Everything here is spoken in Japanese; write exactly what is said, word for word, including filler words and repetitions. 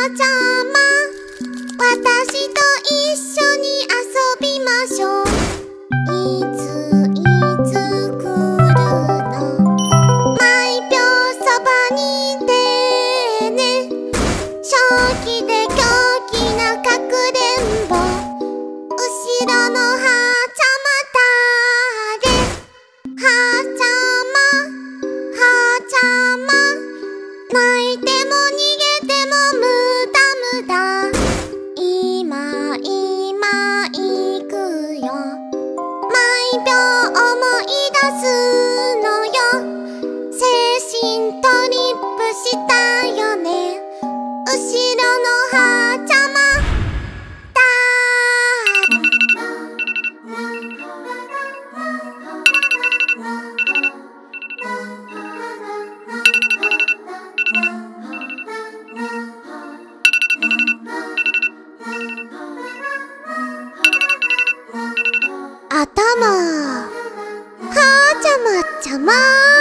ちゃま、私と一緒に遊びましょう。いついつ来るの？毎秒そばにいてね。正気で狂気なかくれんぼ、後ろのはちゃまだれ？はちゃま、はちゃま、泣いても逃げても無駄無駄。今今行くよ。毎秒思い出すのよ。精神トリップしたよね。後ろのはちゃまだ頭はちゃまちゃま。